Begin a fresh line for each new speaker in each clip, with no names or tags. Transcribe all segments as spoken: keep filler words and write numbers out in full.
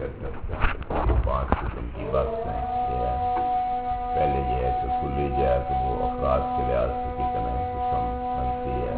Discuss کرتے ہیں. یہ پانچ قسم کی باتیں یہ ہے. پہلے یہ ہے کہ کلی جو ہے تو وہ افراد کے لحاظ سے کتنے قسم بنتی ہے،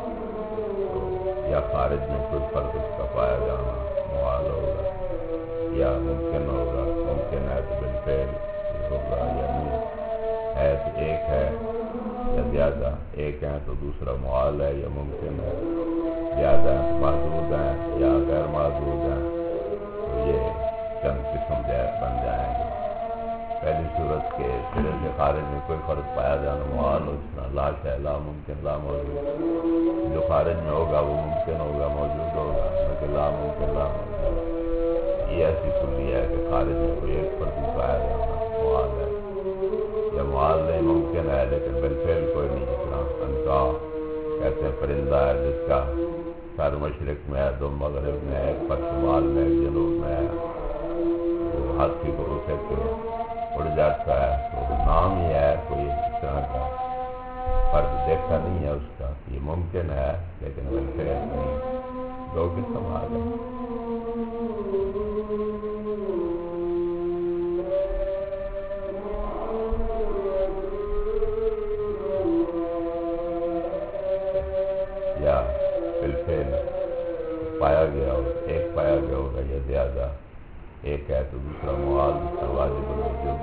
تو یا خارج میں کوئی فرق اس کا پایا جانا محال ہوگا یا ممکن ہوگا. ممکن ہے تو بالفعل ہوگا یا نہیں ہے تو ایک ہے یا زیادہ، ایک ہے تو دوسرا محال ہے یا ممکن ہے، زیادہ ہیں تو محدود ہیں یا غیر محدود ہیں. تو یہ چند قسم بن جائیں گے. پہلی صورت کے سرے سے خارج میں کوئی فرق پایا جانا محال ہو، جس طرح لا شے لا ممکن لا موجود. جو خارج میں ہوگا وہ ممکن ہوگا موجود ہوگا، لیکن لا ممکن لا موجود. یہ ایسی کلی ہے کہ خارج میں کوئی ایک فرق نہیں پایا جانا محال ہے یا محال نہیں ممکن ہے لیکن بالفعل کوئی نہیں. جس طرح انکاح کہتے ہیں پرندہ ہے جس کا سر مشرق میں ہے، دو مغرب میں ہے، ایک پر شمال میں ایک جنوب میں ہے. وہ ہاتھی کو اٹھے کے اڑ جاتا ہے تو نام ہی ہے، کوئی اس طرح کا فرق دیکھا نہیں ہے اس کا. یہ ممکن ہے لیکن بالفعل نہیں. دو قسم آ گئے. یا بالفعل پایا گیا ہوگا، ایک پایا گیا ہوگا یا زیادہ، ایک ہے تو دوسرا محال. دوسرا واجب الوجود،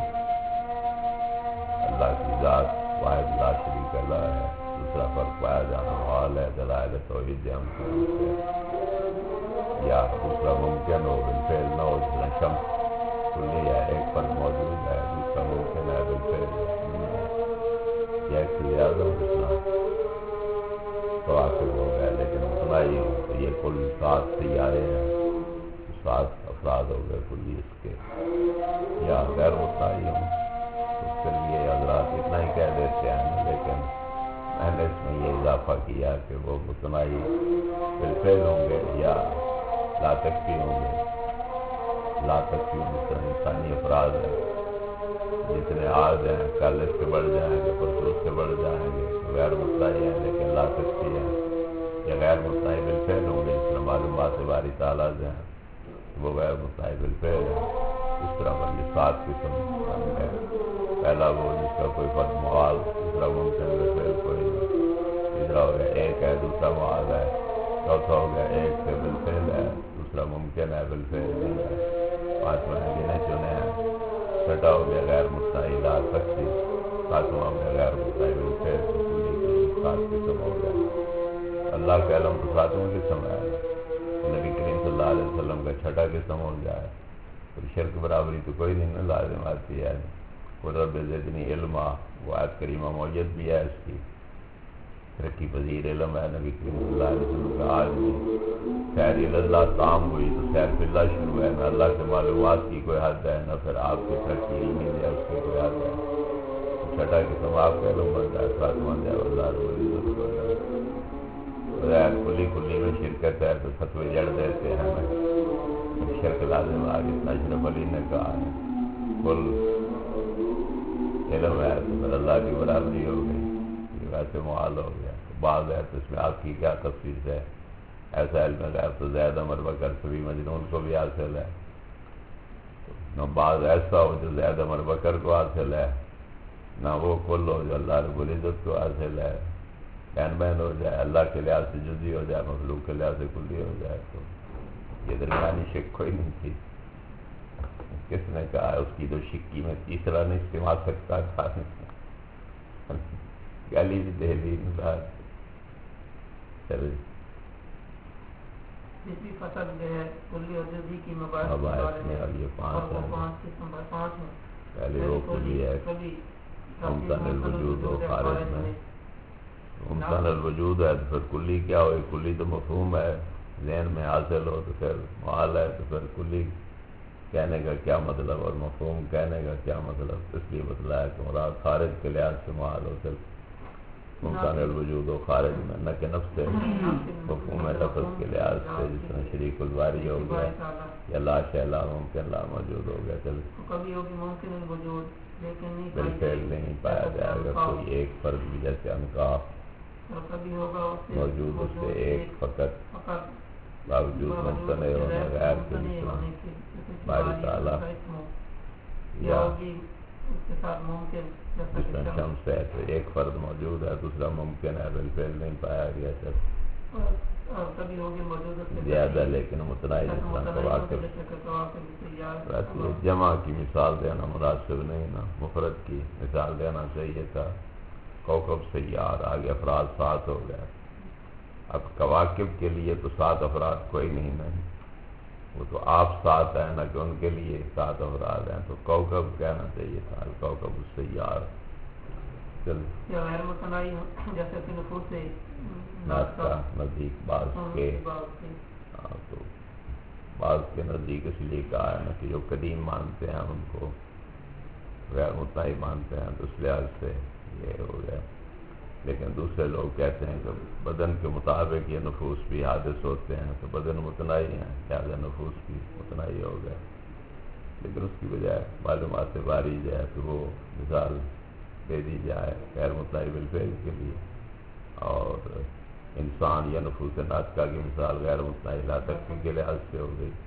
اللہ کی ذات واحد لا شریک اللہ ہے. دوسرا فرق پایا جانا محال ہے دلائل توحید ہم سے. یا دوسرا ممکن ہو بالفعل نہ ہو، جس طرح شمس کلی ہے ایک فرق موجود ہے، دوسرا ممکن ہے بالفعل نہیں ہے. یا ایک سے زیادہ ہو، جس طرح تو آخر ہو گیا لیکن اتنا ہی ہو. تو یہ کل سات سیارے ہیں، سات افراد ہو گئے کلی اس کے. یا غیر اتنا ہی ہوں تو پھر یہ حضرات اتنا ہی کہہ دیتے ہیں، لیکن میں نے اس میں یہ اضافہ کیا کہ وہ اتنا ہی بالفعل ہوں گے یا لا تکفی ہوں گے. لا تکفی جس طرح انسانی افراد ہیں، جتنے آج ہیں کل اس سے بڑھ جائیں گے، پرسوں اس سے بڑھ جائیں گے. غیر مطلعی ہیں لیکن لا تکفی ہیں یا غیر مطلعی بالفعل ہوں گے. جس طرح معلومات باری تعالیٰ ہیں وہ غیر مطلعی بالفعل ہیں. اس طرح پر یہ سات قسم ہے. پہلا وہ جس کا کوئی فرق محال، دوسرا ممکن بالفعل کوئی نہیں، تیسرا ہو گیا ایک ہے دوسرا محال ہے، چوتھا ہو گیا ایک سے بالفعل ہے دوسرا ممکن ہے بالفعل نہیں ہے، پانچواں ہے گنے چنے ہیں، چھٹا ہو گیا غیر مطلعی لا تکفی، ساتواں ہو گیا غیر مطلعی بالفعل. تو کلی کے سات قسم ہو گیا. اللہ کا علم تو ساتواں قسم ہے. نبی کریم صلی اللہ علیہ وسلم کا چھٹا قسم ہو جائے تو شرک برابری تو کوئی نہیں لازم آتی ہے. رب زدنی علما، وہ آیت کریمہ موجود بھی ہے، اس کی ترقی پذیر علم ہے. نبی کریم صلی اللہ علیہ وسلم کا آج بھی سیر اللہ تام ہوئی تو سیر فی اللہ شروع ہے. نہ اللہ سے معلومات کی کوئی حد ہے، نہ پھر آپ کی ترقی علمی ہے اس کی کوئی حد ہے. چھٹا قسم آپ کا علم بنتا ہے، ساتواں ہے اللہ بغیر کلی کلی میں شرکت ہے تو فتوی جڑ دیتے ہیں. ہمیں شرک لازم آ گئی. اشرف علی نے کہا ہے کل علم ہے تو پھر اللہ کی برابری ہو گئی، یہ ویسے محال ہو گیا. بعض ہے تو اس میں آپ کی کیا تفصیل ہے. ایسا علم غیب تو زید عمر بکر سے بھی مجنون کو بھی حاصل ہے. نہ بعض ایسا ہو جو زید عمر بکر کو حاصل ہے، نہ وہ کل ہو جو اللہ رب العزت کو حاصل ہے. بین بین ہو جائے، اللہ کے لحاظ سے جزی ہو جائے، مخلوق کے لحاظ سے کلی ہو جائے. تو یہ درمیانی شک کوئی نہیں تھی. کس نے کہا اس کی تو شکی میں تیسرا نہیں استعمال سکتا تھا، گالی بھی دے دی انسان. چلے
اسی فصل جو ہے کلی اور جزئی کی مباحث
میں اب یہ پانچ ہیں. پہلے وہ کلی ہے ممتن الوجود ہو خارج میں. ممتن الوجود ہے تو پھر کلی کیا ہوئی؟ کلی تو مفہوم ہے، ذہن میں حاصل ہو تو پھر محال ہے. تو پھر کلی کہنے کا کیا مطلب اور مفہوم کہنے کا کیا مطلب؟ اس لیے بتلایا کہ مراد خارج کے لحاظ سے محال ہو. صرف ممکن الوجود و خارج میں نہ کہ نفس مفہوم لفظ کے لحاظ سے، جس طرح شریک الواری ہو گیا یا لا شے لا ممکن لا موجود ہو گیا. چل بالفعل نہیں پایا جائے گا کوئی ایک فرد بھی، جیسے انکاح موجود اس سے ایک فقط باوجود ممتنع ہونے غیر کے
ہونے کے
باری تعالیٰ یا
اس کے ساتھ ممکن جیسا
جس
کہ
میں
شمس
شمس ہے تو ایک فرد موجود ہے، دوسرا ممکن ہے، بالفعل نہیں پایا گیا شخص
اور اور کبھی ہوگی موجود اس کے
زیادہ لیکن متنائی جس طرح کواکب.
جیسے کہ کواکب سیارات
ویسے یہ جمع کی مثال دینا مناسب نہیں نا، مفرد کی مثال دینا چاہیے تھا. کوکب سیار آگے افراد سات ہو گئے. اب کواکب کے لیے تو سات افراد کوئی نہیں نہیں، وہ تو آپ سات ہیں نا کہ ان کے لیے سات افراد ہیں، تو کوکب کہنا چاہیے تھا کوکب السیار. چل
یا غیر متنائی جیسے کہ نفوس سے
ناس کا نزدیک بعض کے ہاں تو بعض کے نزدیک اس لیے کہا ہے نا کہ جو قدیم مانتے ہیں ان کو غیر متنائی مانتے ہیں، تو اس لحاظ سے یہ ہو گیا. لیکن دوسرے لوگ کہتے ہیں کہ بدن کے مطابق یہ نفوس بھی حادث ہوتے ہیں، تو بدن متنائی ہیں لہٰذا نفوس بھی متنائی ہو گئے. لیکن اس کی بجائے معلومات سے باری جائے تو وہ مثال دے دی جائے غیر متنائی بالفعل کے لیے، اور انسان یا نفوس ناطقہ کی مثال غیر متنائی لا تک کے لحاظ سے ہو گئی.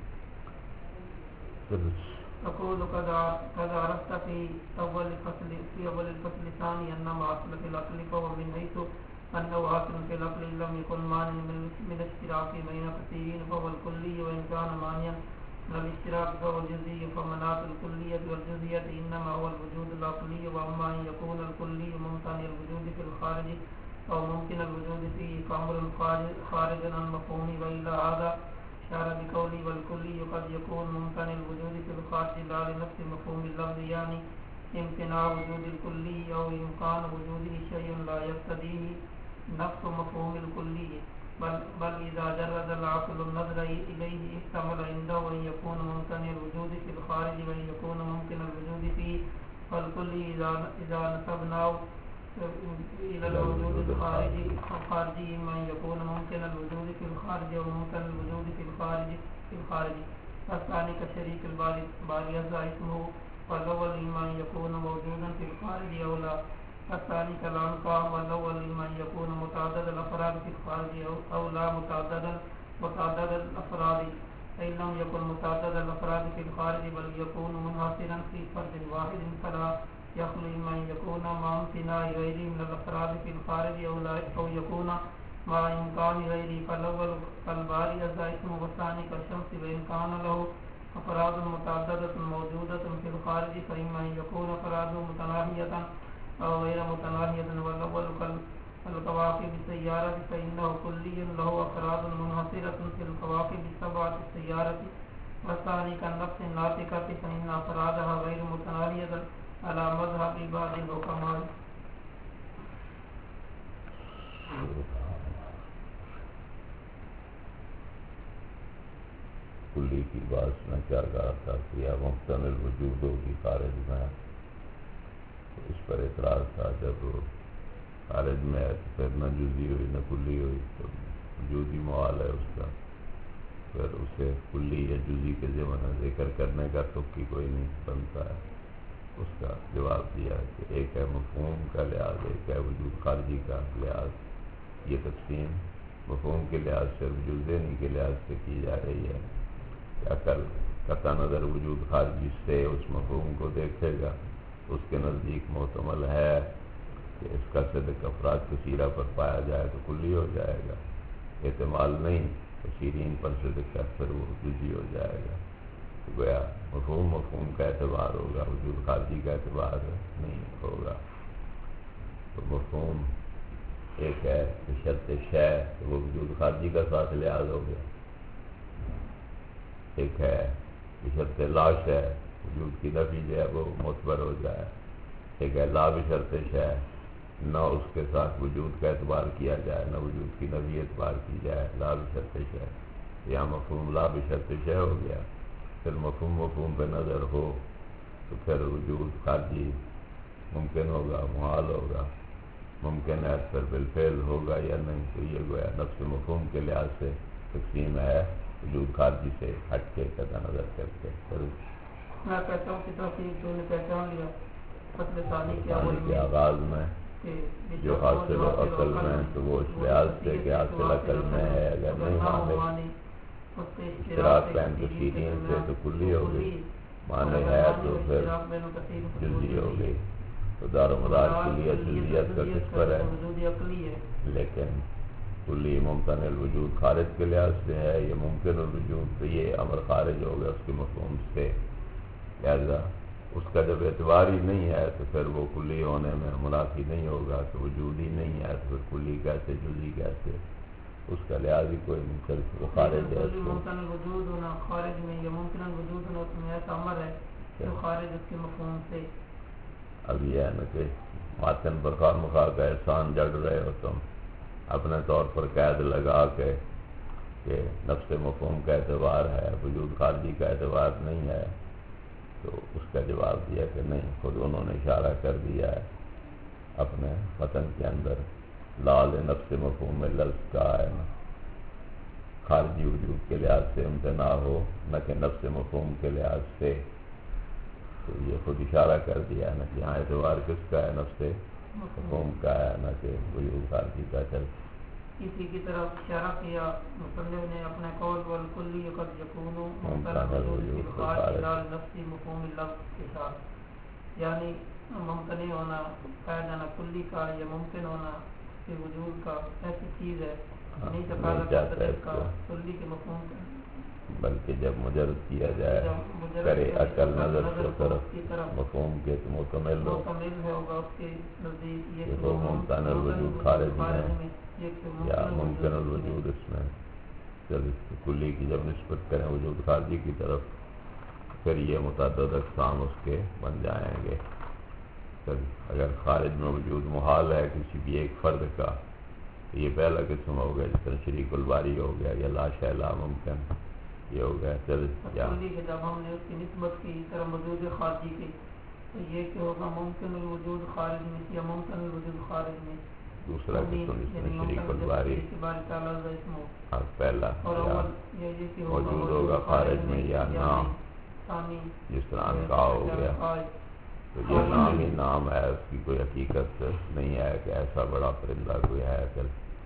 أقول قد عرفت في أول الفصل في أول الفصل الثاني أن ما أصل في العقل فهو من حيث أنه أصل في العقل لم يكن مانع من الاشتراك بين كثيرين فهو الكلي، وإن كان مانعا من الاشتراك فهو الجزئي. فمناط الكلية والجزئية إنما هو الوجود العقلي، وأما أن يكون الكلي ممتنع الوجود في الخارج أو ممكن الوجود فيه فأمر خارجا عن مفهومه. وإلى هذا اشار بقوله والكلي قد يكون ممتنع الوجود في الخارج لا لنفس مفهوم اللفظ، يعني امتناع وجود الكلي أو إمكان وجوده شيء لا يقتضيه نفس مفهوم الكلي، بل, بل إذا جرد العقل النظر إليه احتمل عنده أن يكون ممتنع الوجود في الخارج وأن يكون ممكن الوجود فيه. فالكلي إذا نسبناه إلى الوجود الخارجي الخارجي إما أن يكون ممكن الوجود في الخارج أو ممكن الوجود في الخارج في الخارج. فالثاني كشريك الباري اسمه، والأول إما أن يكون موجودا في الخارج أو لا. فالثاني كالأنقى، والأول إما أن يكون متعدد الأفراد في الخارج أو لا متعددا متعدد الأفراد. فإن لم يكن متعدد الأفراد في الخارج بل يكون منحصرا في فرد واحد فلا يخلو إما أن يكون مع امتناع غيره من الأفراد في الخارج أو لا أو يكون مع إمكان غيره. فالأول كالباري اسمه، والثاني كالشمس وإن كان له أفراد متعددة موجودة في الخارج فإما أن يكون أفراده متناهية أو غير متناهية. والأول كالكواكب السيارة فإنه كلي له أفراد منحصرة في الكواكب السبعة السيارة. والثاني كالنفس الناطقة فإن أفرادها غير متناهية على مذهب بعض الحكماء.
کلی کی بات میں کیا کہا تھا کہ یا مختلف وجود ہوگی خارج میں، تو اس پر اعتراض تھا جب خارج میں ہے تو پھر نہ جزی ہوئی نہ کلی ہوئی، تو وجودی موال ہے اس کا، پھر اسے کلی یا جزی کے ضمن ذکر کرنے کا تکی کوئی نہیں بنتا ہے. اس کا جواب دیا کہ ایک ہے مفہوم کا لحاظ، ایک ہے وجود خارجی کا لحاظ. یہ تقسیم مفہوم کے لحاظ سے وجود ذہنی کے لحاظ سے کی جا رہی ہے کہ عقل قطع نظر وجود خارجی سے اس مفہوم کو دیکھے گا، اس کے نزدیک محتمل ہے کہ اس کا صدق افراد کثیرہ پر پایا جائے تو کلی ہو جائے گا، احتمال نہیں کثیرین پر صدق کا پھر وہ جزی ہو جائے گا. تو گویا مفہوم مفہوم کا اعتبار ہوگا، وجود خارجی کا اعتبار نہیں ہوگا. تو مفہوم ایک ہے کہ شرط شے تو وہ وجود خارجی کا ساتھ لحاظ ہو گیا، ایک ہے کہ شرط لا شے وجود کی نفی جو ہے وہ معتبر ہو جائے، ایک ہے لا بشرط شے نہ اس کے ساتھ وجود کا اعتبار کیا جائے نہ وجود کی نفی اعتبار کی جائے، لا بشرط شے. یہاں مفہوم لا بشرط شے ہو گیا. پھر مفہوم مفہوم پہ نظر ہو تو پھر وجود خارجی ممکن ہوگا، محال ہوگا، ممکن ہے پھر بالفعل ہوگا یا نہیں. تو یہ گویا نفس مفہوم کے لحاظ سے تقسیم ہے وجود خارجی سے ہٹ کے قطع نظر کر کے.
میں کہتا ہوں کہ توفیق تو نے پہچان لیا فصل ثانی
کے آغاز میں جو حاصل و عقل میں، تو وہ اس لحاظ سے کہ حاصل عقل میں ہے اگر نہیں مانے
اس کے
اشتراک بین کثیرین سے تو کلی ہو گئی، معنی ہے تو پھر جزئی ہو گئی. تو دار و مدار کلیت جزئیت کا کس پر ہے؟ لیکن کلی ممکن الوجود خارج کے لحاظ سے ہے، یہ ممکن الوجود، تو یہ امر خارج ہو گیا اس کے مفہوم سے. لہذا اس کا جب اعتبار ہی نہیں ہے تو پھر وہ کلی ہونے میں منافی نہیں ہوگا. تو وجود ہی نہیں ہے تو پھر کلی کیسے، جزئی کیسے؟ اس کا لحاظ ہی کوئی نہیں، پھر وہ خارج ہے.
ممکن الوجود ہونا خارج میں یا ممکن الوجود ہونا اس میں ایسا امر ہے جو خارج اس کے مفہوم سے.
اب یہ ہے نا کہ ماتن پر خواہ مخواہ کا احسان جڑ رہے ہو تم اپنے طور پر قید لگا کے کہ نفس مفہوم کا اعتبار ہے، وجود خارجی کا اعتبار نہیں ہے، تو اس کا جواب دیا کہ نہیں، خود انہوں نے اشارہ کر دیا ہے اپنے متن کے اندر، لال نفس مفہوم میں لفظ کا ہے نا خارجی وجود کے لحاظ سے امتناع ہو نہ کہ نفس مفہوم کے لحاظ سے. تو یہ خود اشارہ کر دیا ہے نا کہ یہاں اعتبار کس کا ہے، نفس مفہوم کا ہے، نہ کہ وجود خارجی کا. چل
اسی کی طرف اشارہ کیا مصنف نے اپنے قول والکلی قد یکون ممکن الوجود فی الخارج لال نفس مفہوم اللفظ کے ساتھ، یعنی ممکن ہونا پایا جانا کلی کا یا ممکن ہونا کہ وجود کا ایسی چیز ہے نہیں تقاضا کرتا اس کا کلی کے مفہوم کا،
بلکہ جب مجرد کیا جائے کرے عقل نظر کو طرف مفہوم کے تو مکمل ہو
ہوگا اس کے نزدیک یہ
وہ ممکن الوجود خارج میں یا ممکن الوجود اس میں. چل کلی کی جب نسبت کریں وجود خارجی کی طرف پھر یہ متعدد اقسام اس کے بن جائیں گے. اگر خارج میں وجود محال ہے کسی بھی ایک فرد کا تو یہ پہلا قسم ہو گیا، جس طرح شریک الباری ہو گیا یا لا شیء لا ممکن یہ ہو گیا. چل
جب ہم نے اس کی نسبت کی طرح وجود خارجی کی تو یہ کہ ہوگا ممکن الوجود خارج میں یا ممکن الوجود خارج میں.
دوسرا قسم جس میں شریک الباری پہلا موجود ہوگا خارج میں یا نام، جس طرح انکا ہو گیا. تو یہ نام ہی نام ہے، اس کی کوئی حقیقت نہیں ہے کہ ایسا بڑا پرندہ کوئی ہے. چل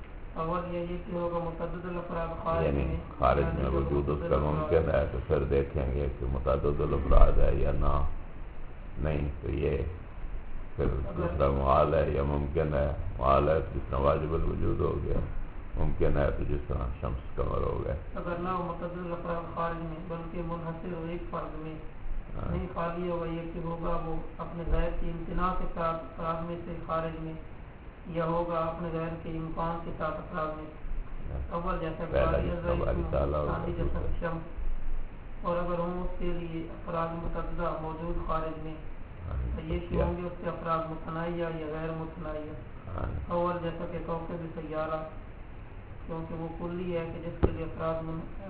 یعنی خارج میں وجود اس کا ممکن ہے تو پھر دیکھیں گے کہ متعدد الافراد ہے یا نہ نہیں. تو یہ پھر دوسرا محال ہے یا ممکن ہے. محال ہے تو جس طرح واجب الوجود ہو گیا، ممکن ہے تو جس طرح شمس قمر ہو گئے.
اگر نہ متعدد الافراد خارج میں بلکہ منحصر ہو ایک فرد میں نہیں خالی ہوگا، یہ کہ ہوگا وہ اپنے غیر کی امتناع کے ساتھ افراد میں سے خارج میں یا ہوگا اپنے غیر کے امکان کے ساتھ افراد میں. اول جیسا جیسا شمس، اور اگر ہوں اس کے لیے افراد متعددہ موجود خارج میں تو یہ کہ ہوں گے اس کے افراد متناہیہ یا غیر متناہیہ. اول جیسا کہ کوکب سیارہ، کیونکہ وہ کلی ہے کہ جس کے لیے افراد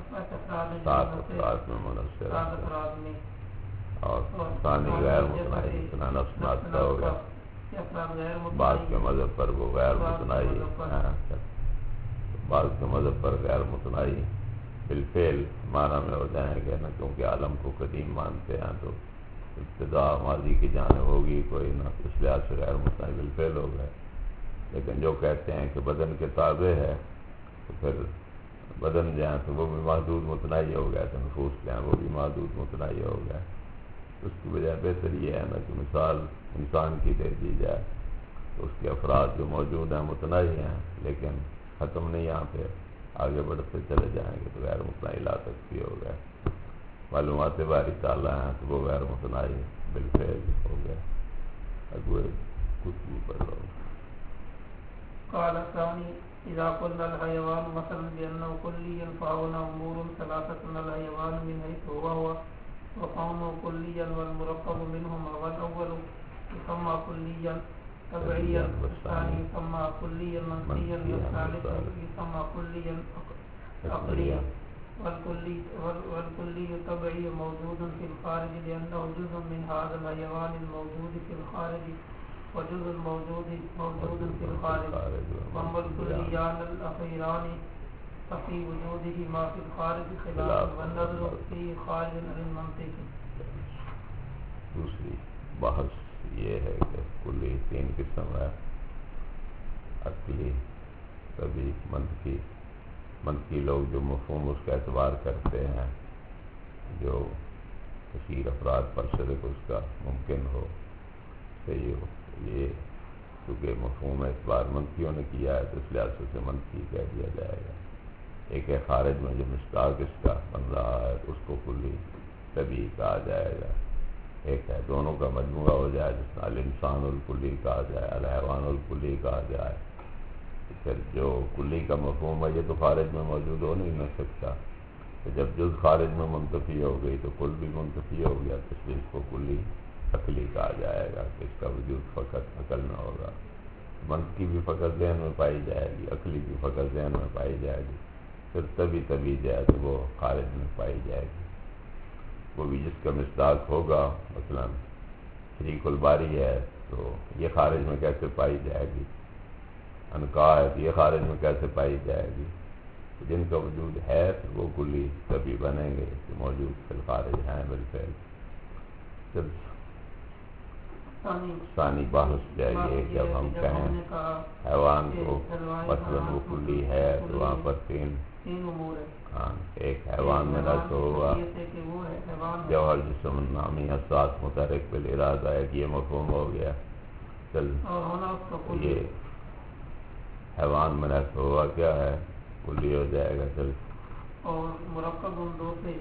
افراد میں
اور ثانی غیر متناہی اتنا نفس ناطقہ ہوگا. بعض کے مذہب پر وہ غیر متناہی، بعض کے مذہب پر غیر متناہی بالفعل معنی میں ہو جائیں گے نا، کیونکہ عالم کو قدیم مانتے ہیں تو ابتدا ماضی کی جانب ہوگی کوئی نہ، اس لحاظ سے غیر متناہی بالفعل ہو گئے. لیکن جو کہتے ہیں کہ بدن کے تابع ہے تو پھر بدن جو ہے تو وہ بھی محدود متناہی ہو گیا، تو نفوس جو ہیں وہ بھی محدود متناہی ہو گیا. اس کی وجہ بہتر یہ ہے نا کہ مثال انسان کی دے دی جائے تو اس کے افراد جو موجود ہیں متناہی ہیں، لیکن ختم نہیں، یہاں پہ آگے بڑھتے چلے جائیں گے تو غیر متناہی لا تک بھی ہو گئے. معلومات باری تعالیٰ ہیں تو وہ غیر متناہی بالفعل ہو گیا. اگوے کچھ بھی پڑھ لو.
قال ثاني اذا قلنا الحيوان مثلا بانه كلي فهنا امور ثلاثه. الحيوان من حيث هو هو وقومه كليا والمركب منهما، والاول يسمى كليا طبعيا، والثاني يسمى كليا منفيا، والثالث يسمى كليا عقليا. والكلي والكلي طبعي موجود في الخارج لأنه جزء من هذا الحيوان الموجود في الخارج وجزء الموجود موجود في الخارج. وأما الكليان الأخيران ففي وجوده ما في الخارج خلاف والنظر فيه خارج عن المنطق.
دوسری بحث یہ ہے کہ کلی تین قسم ہے، عقلی، طبعی، منطقی. منطقی لوگ جو مفہوم اس کا اعتبار کرتے ہیں، جو کثیر افراد پر صرف اس کا ممکن ہو، صحیح ہو، یہ چونکہ مفہوم اعتبار منطقیوں نے کیا ہے تو اس لحاظ سے منطقی کہہ دیا جائے گا۔ ایک ہے خارج میں جو مصداق اس کا بن رہا ہے اس کو کلی طبیعی کہا جائے گا، ایک ہے دونوں کا مجموعہ ہو جائے جس میں الانسان الکلی کہا جائے، الحیوان الکلی کہا جائے۔ پھر جو کلی کا مفہوم ہے یہ تو خارج میں موجود ہو نہیں نہ سکتا، تو جب جز خارج میں منتفی ہو گئی تو کل بھی منتفی ہو گیا، تو اس لیے اس کو کلی عقلی کہا جائے گا کہ اس کا وجود فقط عقل میں ہوگا۔ منطقی بھی فقط ذہن میں پائی جائے گی، عقلی بھی فقط ذہن میں پائی جائے گی، پھر تبھی تبھی جائے تو وہ خارج میں پائی جائے گی۔ وہ بھی جس کا مصداق ہوگا، مثلا شریک الباری ہے تو یہ خارج میں کیسے پائی جائے گی، انکا ہے تو یہ خارج میں کیسے پائی جائے گی، جن کا وجود ہے تو وہ کلی تبھی بنیں گے کہ موجود فی الخارج ہیں بالفعل۔ جب ثانی بحث جائیے جب ہم کہیں حیوان کو مثلاً وہ کلی ہے تو وہاں پر تین ہاں ایک حیوان میں نہ تو ہوا جوہر جسم نامی حساس متحرک بالارادہ ہے کہ یہ مفہوم ہو گیا، چل یہ حیوان میں نہ تو ہوا کیا ہے کلی ہو جائے گا، چل
اور مرکب ان دو سے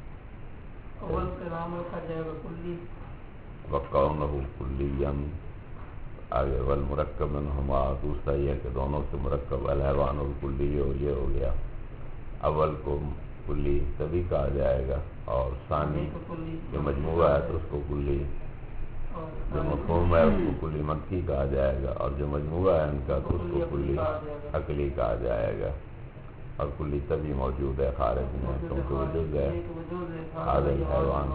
اول سے نام رکھا جائے گا کلی
وقونہ کلیاً آگے والمرکب منہما، دوسرا یہ کہ دونوں سے مرکب الحیوان الکلی ہو، یہ ہو گیا۔ اول کو کلی تبھی کہا جائے گا اور ثانی جو مجموعہ ہے تو اس کو کلی، جو مفہوم ہے اس کو کلی منطقی کہا جائے گا، اور جو مجموعہ ہے ان کا تو اس کو کلی عقلی کہا جائے گا۔ اور کلی تبھی موجود ہے خارج میں کیونکہ وجود ہے حاضر حیوان،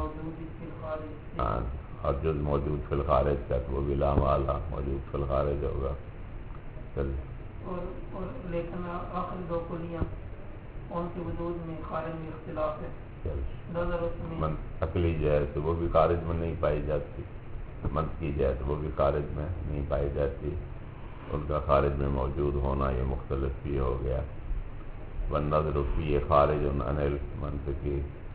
ہاں اور جز موجود فی الخارج کا تو وہ بھی لا مالا موجود فی الخارج ہوگا۔ چل
اور لیکن آخری دو کلیاں ان کے وجود میں خارج میں اختلاف ہے، نظر اس میں
عقلی جو ہے تو وہ بھی خارج میں نہیں پائی جاتی، منطقی جو ہے تو وہ بھی خارج میں نہیں پائی جاتی، ان کا خارج میں موجود ہونا یہ مختلف بھی ہو گیا۔ والنظر فی خارج عن المنطقی،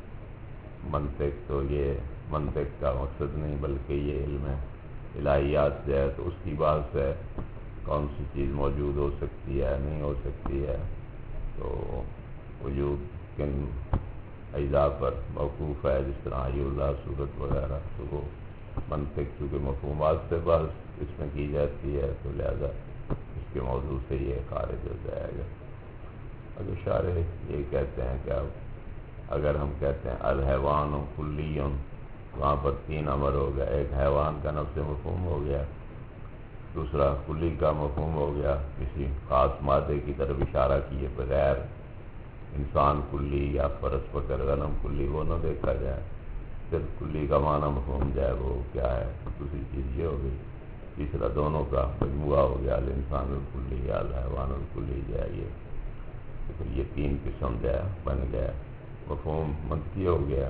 منطق تو یہ منطق کا مقصد نہیں بلکہ یہ علم الہیات جو ہے تو اس کی بات سے کون سی چیز موجود ہو سکتی ہے نہیں ہو سکتی ہے، تو وجود کن اجزاء پر موقوف ہے، جس طرح حی اللہ صورت وغیرہ، تو وہ منطق چونکہ مفہومات سے بحث اس میں کی جاتی ہے تو لہذا اس کے موضوع سے یہ خارج ہو جائے گا۔ اگر شارح یہ کہتے ہیں کہ اب اگر ہم کہتے ہیں الحیوان کلی، وہاں پر تین امر ہو گیا، ایک حیوان کا نفس مفہوم ہو گیا، دوسرا کلی کا مفہوم ہو گیا کسی خاص مادے کی طرف اشارہ کیے بغیر، انسان کلی یا فرس پکڑ غنم کلی وہ نہ دیکھا جائے، صرف کلی کا معنی مفہوم جائے وہ کیا ہے دوسری چیز یہ ہو گئی، تیسرا دونوں کا مجموعہ ہو گیا الانسان الکلی یا الحیوان الکلی جائے، یہ تو پھر یہ تین قسم جو ہے بن گیا، مفہوم منطقی ہو گیا،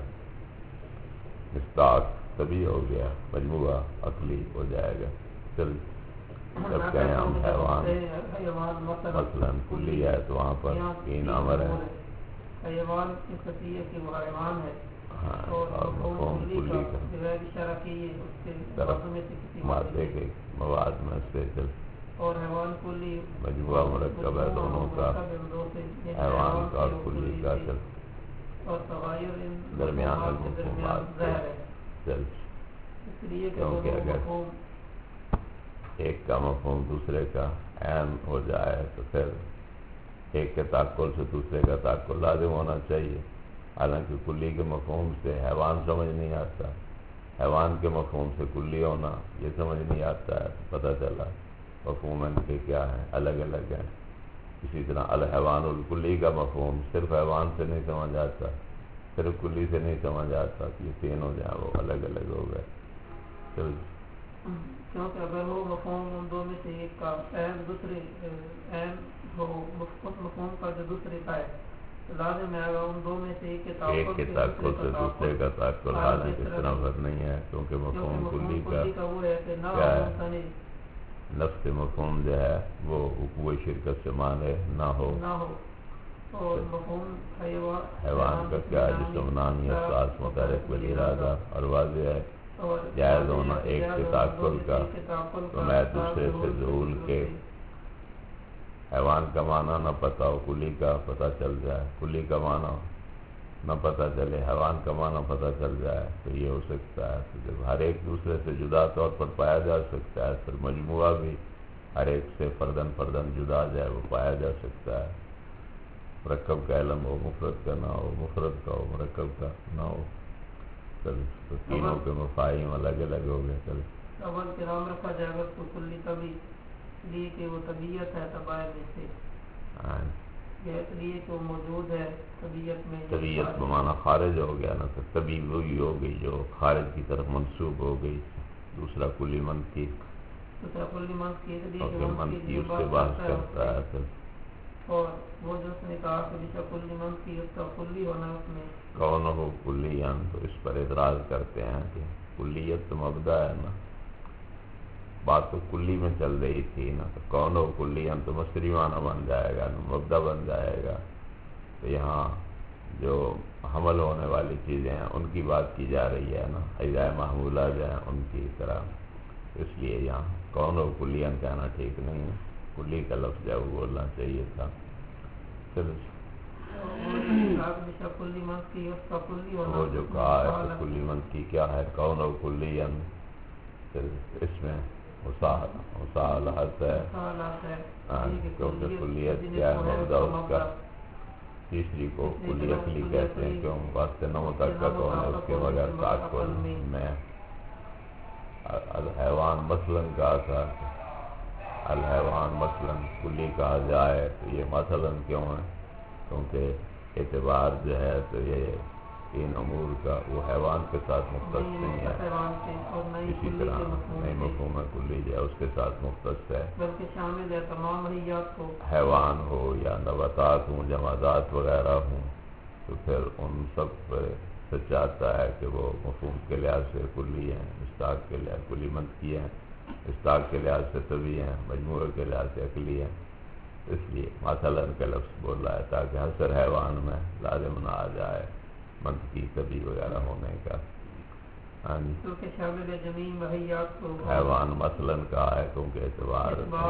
مصداق تبھی ہو گیا، مجموعہ عقلی ہو جائے گا۔ چل جب کہیں ہم حیوان مثلا کلی ہے تو وہاں پر تین امر ہے،
حیوان کی خطیہ کہ وہ حیوان ہے،
ہاں اور مفہوم کلی کا طرف مادے کے مواد میں سے چل
اور حیوان کلی
مجموعہ مرکب ہے دونوں کا، حیوان کا اور کلی کا، چل
اور تغیر
درمیان المفہومات چل کیونکہ اگر ایک کا مفہوم دوسرے کا عین ہو جائے تو پھر ایک کے تعقل سے دوسرے کا تعقل لازم ہونا چاہیے، حالانکہ کلی کے مفہوم سے حیوان سمجھ نہیں آتا، حیوان کے مفہوم سے کلی ہونا یہ سمجھ نہیں آتا ہے، پتہ چلا مفہوم ان کے کیا ہیں الگ الگ ہیں۔ اسی طرح الحیوان الکلی کا مفہوم صرف حیوان سے نہیں سمجھ آتا، صرف کلی سے نہیں سمجھ آتا، یہ تینوں جو ہیں وہ الگ الگ ہو گئے۔ چل
کیونکہ اگر وہ مفہوم ان دو میں سے ایک کا عین دوسرے عین ہو، مفہوم کا جو دوسرے کا ہے تو لازم ہے اگر ان دو میں سے ایک کے
ایک کے تعقل سے دوسرے کا تعقل حاضر اس طرح پر نہیں ہے، کیونکہ مفہوم کلی کا کیا ہے نفس مفہوم جو ہے وہ وقوع شرکت سے مانے نہ ہو،
اور مفہوم حیوان
حیوان کا کیا جسم نامی احساس متحرک بالارادہ اور واضح ہے جائز ہونا ایک سے تعقل کا تو میں دوسرے سے ظہول کے حیوان کا معنی نہ پتہ ہو کلی کا پتہ چل جائے کلی کا معنی نہ پتہ چلے حیوان کا معنی پتہ چل جائے تو یہ ہو سکتا ہے تو جب ہر ایک دوسرے سے جدا طور پر پایا جا سکتا ہے پھر مجموعہ بھی ہر ایک سے فردن فردن جدا جائے وہ پایا جا سکتا ہے مرکب کا علم ہو مفرد کا نہ ہو مفرد کا ہو مرکب کا نہ ہو چل تو تینوں کے مفاہیم الگ الگ ہو گئے چل
اول کرام رکھا جائے گا تو کلی طبی لیے کہ وہ طبیعت ہے طبائع میں سے اس لیے کہ وہ موجود ہے طبیعت میں
طبیعت بمانا خارج ہو گیا نا تو طبی وہی ہو گئی جو خارج کی طرف منسوب ہو گئی دوسرا کلی منطقی
دوسرا کلی منطقی
منطقی اس سے بات کرتا ہے پھر
اور وہ جو اس نے کہا کہ جیسا کلی منطقی اس کا کلی ہونا اس میں
کون ہو کلیاں تو اس پر اعتراض کرتے ہیں کہ کلیت تو مبدا ہے نا بات تو کلی میں چل رہی تھی نا تو کون ہو کلیاں تو مصدری معنی بن جائے گا مبدا بن جائے گا تو یہاں جو حمل ہونے والی چیزیں ہیں ان کی بات کی جا رہی ہے نا اجزائے محمولہ جو ہیں ان کی طرح اس لیے یہاں کون ہو کلیاں کہنا ٹھیک نہیں ہے کلی کا لفظ جو وہ بولنا چاہیے تھا پھر وہ جو کہا ہے تو کلی منطقی کیا ہے کون ہو کلیاں پھر اس میں مصالحت ہے کیونکہ کلیت کیا ہے مبدا اس کا تیسری کو کلی عقلی کہتے ہیں کیوں واسطے نہ متعلق ہونے اس کے بغیر تعقل میں الحیوان مثلاً کہا تھا الحیوان مثلاً کلی کہا جائے تو یہ مثلاً کیوں ہے کیونکہ اعتبار جو ہے تو یہ ان امور کا وہ حیوان کے ساتھ مختص نہیں ہے اسی طرح نئی مفہوم کلی جو ہے اس کے ساتھ مختص ہے
بلکہ شامل ہے تمام حیات کو
حیوان ہو یا نباتات ہوں جمادات وغیرہ ہوں تو پھر ان سب سے چاہتا ہے کہ وہ مفہوم کے لحاظ سے کلی ہیں مشتاق کے لحاظ کلی منطقی ہیں مشتاق کے لحاظ سے طبی ہیں مجموعے کے لحاظ سے عقلی ہیں اس لیے مثلاً کا لفظ بول رہا ہے تاکہ حسر حیوان میں لازم نہ آ جائے منطقی طبی وغیرہ ہونے کا حیوان مثلاً کہا ہے کیونکہ اعتبار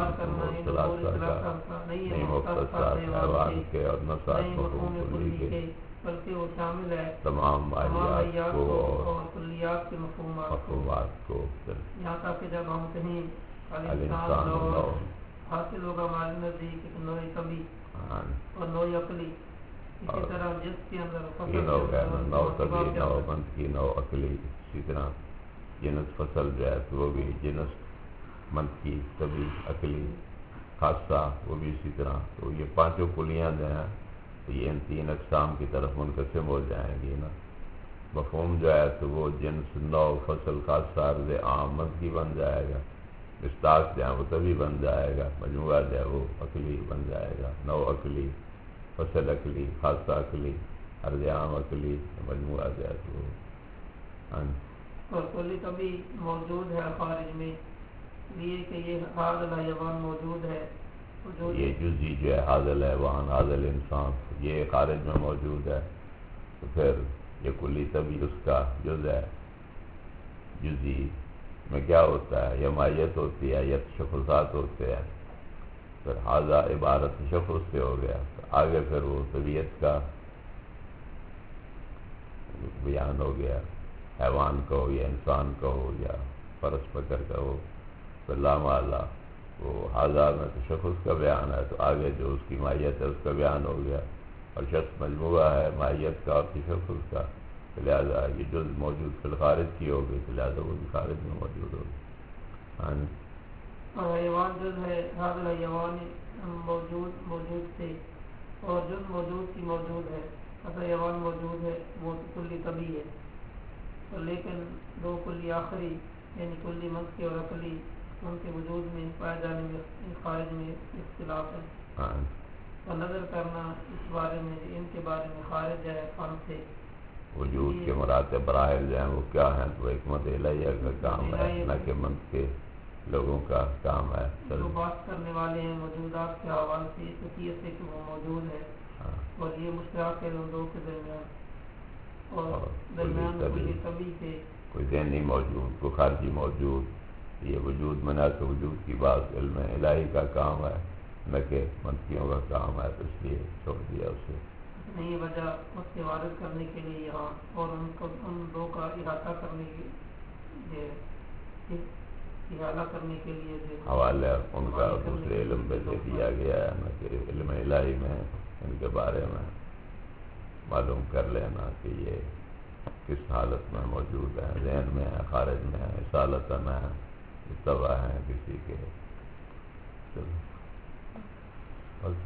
نہیں مختص حیوان کے اور نسات مفہوم کلی کے
بلکہ وہ شامل ہے
تمام ماہیات کو
اور کلیات کے
مفہومات کو
یہاں تک کہ جب ہم کہیں
الانسان نو
حاصل ہوگا ہمارے نزدیک ایک نوع طبی اور نوع عقلی اسی طرح جس کے اندر
نو طبی نو منطقی نو عقلی اسی طرح جنس فصل جو ہے تو وہ بھی جنس منطقی طبی عقلی خاصہ وہ بھی اسی طرح تو یہ پانچوں کلیاں جو ہیں تو یہ ان تین اقسام کی طرف منقسم ہو جائیں گی نا مفہوم جو ہے تو وہ جنس نو فصل خاصہ عرض عام منطقی بن جائے گا مشتاق جو ہے وہ طبی بن جائے گا مجموعہ جو ہے وہ عقلی بن جائے گا نو عقلی فصل عقلی خاصہ عقلی عرض عام عقلی مجموعہ جو ہے تو
اور کلی طبی موجود ہے خارج میں لیے کہ یہ حاضل حیوان موجود ہے
یہ جزی جو ہے حاضل حیوان حاضل انسان یہ خارج میں موجود ہے تو پھر یہ کلی طبی اس کا جز ہے جزی میں کیا ہوتا ہے یا مائیت ہوتی ہے یا تشخصات ہوتے ہیں پھر حاضہ عبارت تشخص سے ہو گیا آگے پھر وہ طبیعت کا بیان ہو گیا حیوان کا ہو یا انسان کا ہو یا فرس پکڑ کا ہو پھر لامعلا وہ حاضہ میں تشخص کا بیان ہے تو آگے جو اس کی ماہیت ہے اس کا بیان ہو گیا اور شخص مجموعہ ہے ماہیت کا اور تشخص کا لہٰذا یہ جز موجود فی الخارج کی ہوگی لہٰذا وہ بھی خارج میں موجود ہوگی
ہاں حیوان جز ہے حاضر حیوان موجود موجود تھے اور جز موجود کی موجود ہے اصل حیوان موجود ہے وہ کلی طبی ہے تو لیکن دو کلی آخری یعنی کلی منطقی اور عقلی ان کے وجود میں پائے جانے میں خارج میں اختلاف ہے اور نظر کرنا اس بارے میں ان کے بارے میں خارج ہے فن سے
وجود کے مراتب براہل جو ہیں وہ کیا ہیں تو حکمت الہیہ کا کام ہے نہ کہ منطق کے لوگوں کا کام ہے
جو بات کرنے والے ہیں موجودات کے حوالے سے اس حیثیت سے کہ وہ موجود ہے اور یہ مشترک ہے ان دو کے درمیان، اور
اور
درمیان میں
کلی
کوئی کبھی سے
کوئی ذہنی موجود، کوئی خارجی موجود، یہ وجود منا کے وجود کی بات علم الہی کا کام ہے نہ کہ منفیوں کا کام ہے، تو اس لیے چھوڑ دیا اسے۔
نہیں، یہ وجہ اس سے وارد کرنے کے لیے یہاں اور ان کو ان دو کا احاطہ کرنے کے لیے احاطہ کرنے کے لیے جو
حوالہ ان کا دوسرے علم پہ دے دیا گیا ہے نہ کہ علم الہی میں ان کے بارے میں معلوم کر لینا کہ یہ کس حالت میں موجود ہیں، ذہن میں ہے، خارج میں ہے، اصالتاً ہے، تباہ ہیں کسی کے۔ چلو